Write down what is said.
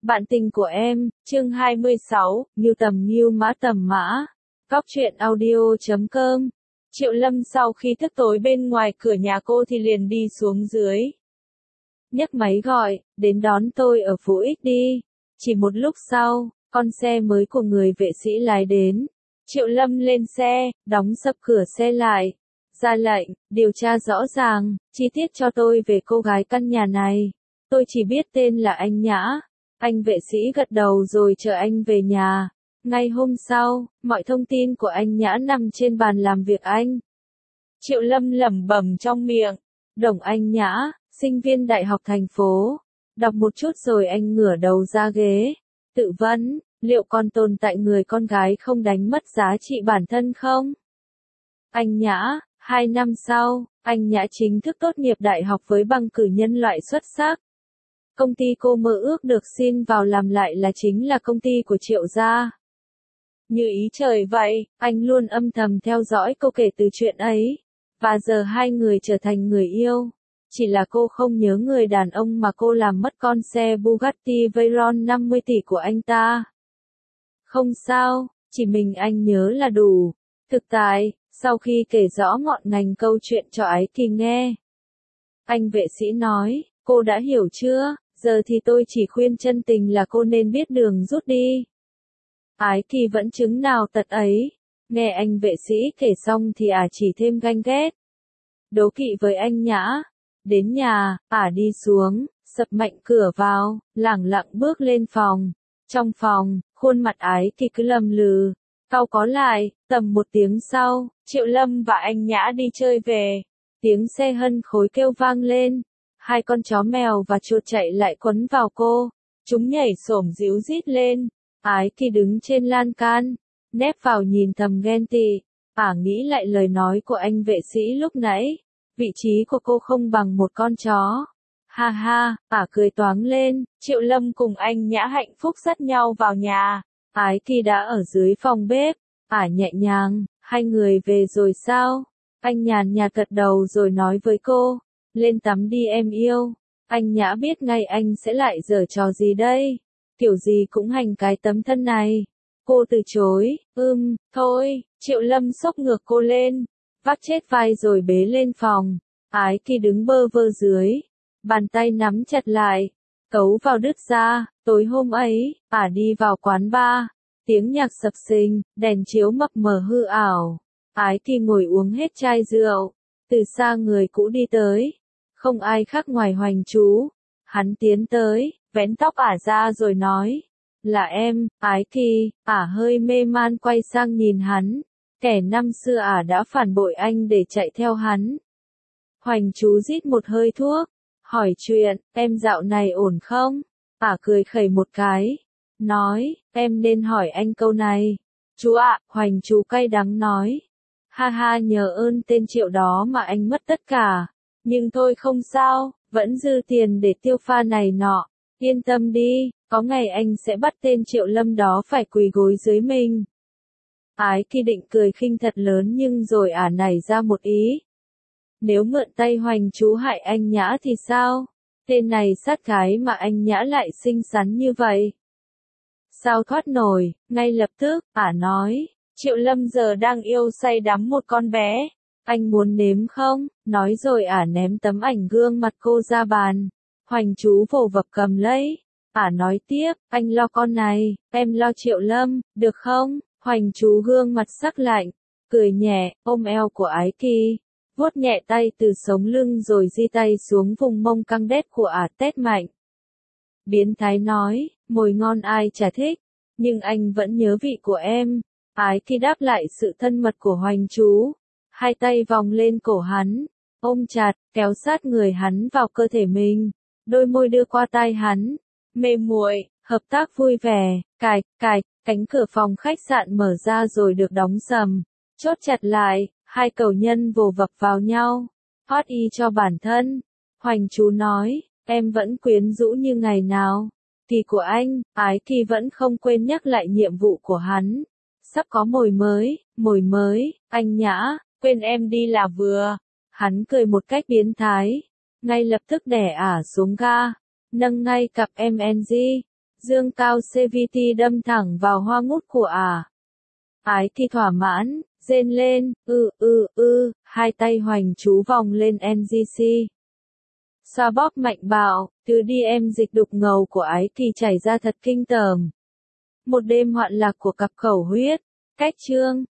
Bạn tình của em, chương 26, Ngưu tầm mã. Cóc truyện audio.com. Triệu Lâm sau khi thức tối bên ngoài cửa nhà cô thì liền đi xuống dưới. Nhấc máy gọi, đến đón tôi ở phố X đi. Chỉ một lúc sau, con xe mới của người vệ sĩ lái đến. Triệu Lâm lên xe, đóng sập cửa xe lại. Ra lệnh, điều tra rõ ràng, chi tiết cho tôi về cô gái căn nhà này. Tôi chỉ biết tên là anh Nhã. Anh vệ sĩ gật đầu rồi chờ anh về nhà. Ngay hôm sau, mọi thông tin của anh Nhã nằm trên bàn làm việc anh. Triệu Lâm lẩm bẩm trong miệng. Đồng Anh Nhã, sinh viên đại học thành phố. Đọc một chút rồi anh ngửa đầu ra ghế. Tự vấn, liệu còn tồn tại người con gái không đánh mất giá trị bản thân không? Anh Nhã, 2 năm sau, anh Nhã chính thức tốt nghiệp đại học với bằng cử nhân loại xuất sắc. Công ty cô mơ ước được xin vào làm lại chính là công ty của Triệu gia. Như ý trời vậy, anh luôn âm thầm theo dõi cô kể từ chuyện ấy. Và giờ hai người trở thành người yêu. Chỉ là cô không nhớ người đàn ông mà cô làm mất con xe Bugatti Veyron 50 tỷ của anh ta. Không sao, chỉ mình anh nhớ là đủ. Thực tại, sau khi kể rõ ngọn ngành câu chuyện cho Ái Kỳ nghe, anh vệ sĩ nói, cô đã hiểu chưa? Giờ thì tôi chỉ khuyên chân tình là cô nên biết đường rút đi. Ái Kỳ vẫn chứng nào tật ấy. Nghe anh vệ sĩ kể xong thì chỉ thêm ganh ghét. Đố kỵ với anh Nhã. Đến nhà, đi xuống, sập mạnh cửa vào, lẳng lặng bước lên phòng. Trong phòng, khuôn mặt Ái Kỳ cứ lầm lừ. Cau có lại, tầm một tiếng sau, Triệu Lâm và anh Nhã đi chơi về. Tiếng xe hân khối kêu vang lên. Hai con chó mèo và chuột chạy lại quấn vào cô. Chúng nhảy xổm ríu rít lên. Ái Kỳ đứng trên lan can, nép vào nhìn thầm ghen tị. Nghĩ lại lời nói của anh vệ sĩ lúc nãy. Vị trí của cô không bằng một con chó. Ha ha, cười toáng lên. Triệu Lâm cùng anh Nhã hạnh phúc dắt nhau vào nhà. Ái Kỳ đã ở dưới phòng bếp. Nhẹ nhàng, hai người về rồi sao? Anh nhàn nhạt gật đầu rồi nói với cô. Lên tắm đi em yêu. Anh Nhã biết ngay anh sẽ lại giở trò gì đây. Kiểu gì cũng hành cái tấm thân này. Cô từ chối, thôi. Triệu Lâm xốc ngược cô lên. Vác chết vai rồi bế lên phòng. Ái Kỳ đứng bơ vơ dưới. Bàn tay nắm chặt lại. Cấu vào đứt ra. Tối hôm ấy, đi vào quán bar. Tiếng nhạc sập sình, đèn chiếu mập mờ hư ảo. Ái Kỳ ngồi uống hết chai rượu. Từ xa người cũ đi tới. Không ai khác ngoài Hoành Chú. Hắn tiến tới, vén tóc ra rồi nói. Là em, Ái Kỳ. Hơi mê man quay sang nhìn hắn. Kẻ năm xưa đã phản bội anh để chạy theo hắn. Hoành Chú rít một hơi thuốc. Hỏi chuyện, em dạo này ổn không? Cười khẩy một cái. Nói, em nên hỏi anh câu này. Chú Hoành Chú cay đắng nói. Ha ha, nhờ ơn tên Triệu đó mà anh mất tất cả. Nhưng thôi không sao, vẫn dư tiền để tiêu pha này nọ. Yên tâm đi, có ngày anh sẽ bắt tên Triệu Lâm đó phải quỳ gối dưới mình. Ái Kỳ định cười khinh thật lớn nhưng rồi nảy ra một ý. Nếu mượn tay Hoành Chú hại anh Nhã thì sao? Tên này sát gái mà anh Nhã lại xinh xắn như vậy. Sao thoát nổi, ngay lập tức, nói. Triệu Lâm giờ đang yêu say đắm một con bé. Anh muốn nếm không? Nói rồi ném tấm ảnh gương mặt cô ra bàn. Hoành Chú vồ vập cầm lấy. Nói tiếp, anh lo con này, em lo Triệu Lâm, được không? Hoành Chú gương mặt sắc lạnh, cười nhẹ, ôm eo của Ái Kỳ. Vuốt nhẹ tay từ sống lưng rồi di tay xuống vùng mông căng đét của tét mạnh. Biến thái nói, mồi ngon ai chả thích, nhưng anh vẫn nhớ vị của em. Ái Kỳ đáp lại sự thân mật của Hoành Chú. Hai tay vòng lên cổ hắn, ôm chặt, kéo sát người hắn vào cơ thể mình. Đôi môi đưa qua tai hắn, mê muội, hợp tác vui vẻ, cánh cửa phòng khách sạn mở ra rồi được đóng sầm, chốt chặt lại, hai cẩu nhân vồ vập vào nhau. Hot y cho bản thân. Hoành Chú nói, em vẫn quyến rũ như ngày nào. Kỳ của anh, Ái Kỳ vẫn không quên nhắc lại nhiệm vụ của hắn. Sắp có mồi mới, anh Nhã, quên em đi là vừa. Hắn cười một cách biến thái. Ngay lập tức đè xuống ga. Nâng ngay cặp MNG. Dương cao CVT đâm thẳng vào hoa ngút của ả. Ái thì thỏa mãn, rên lên, hai tay hoành chú vòng lên MGC. Xoa bóp mạnh bạo, từ DM dịch đục ngầu của ái thì chảy ra thật kinh tởm. Một đêm hoạn lạc của cặp khẩu huyết. Cách chương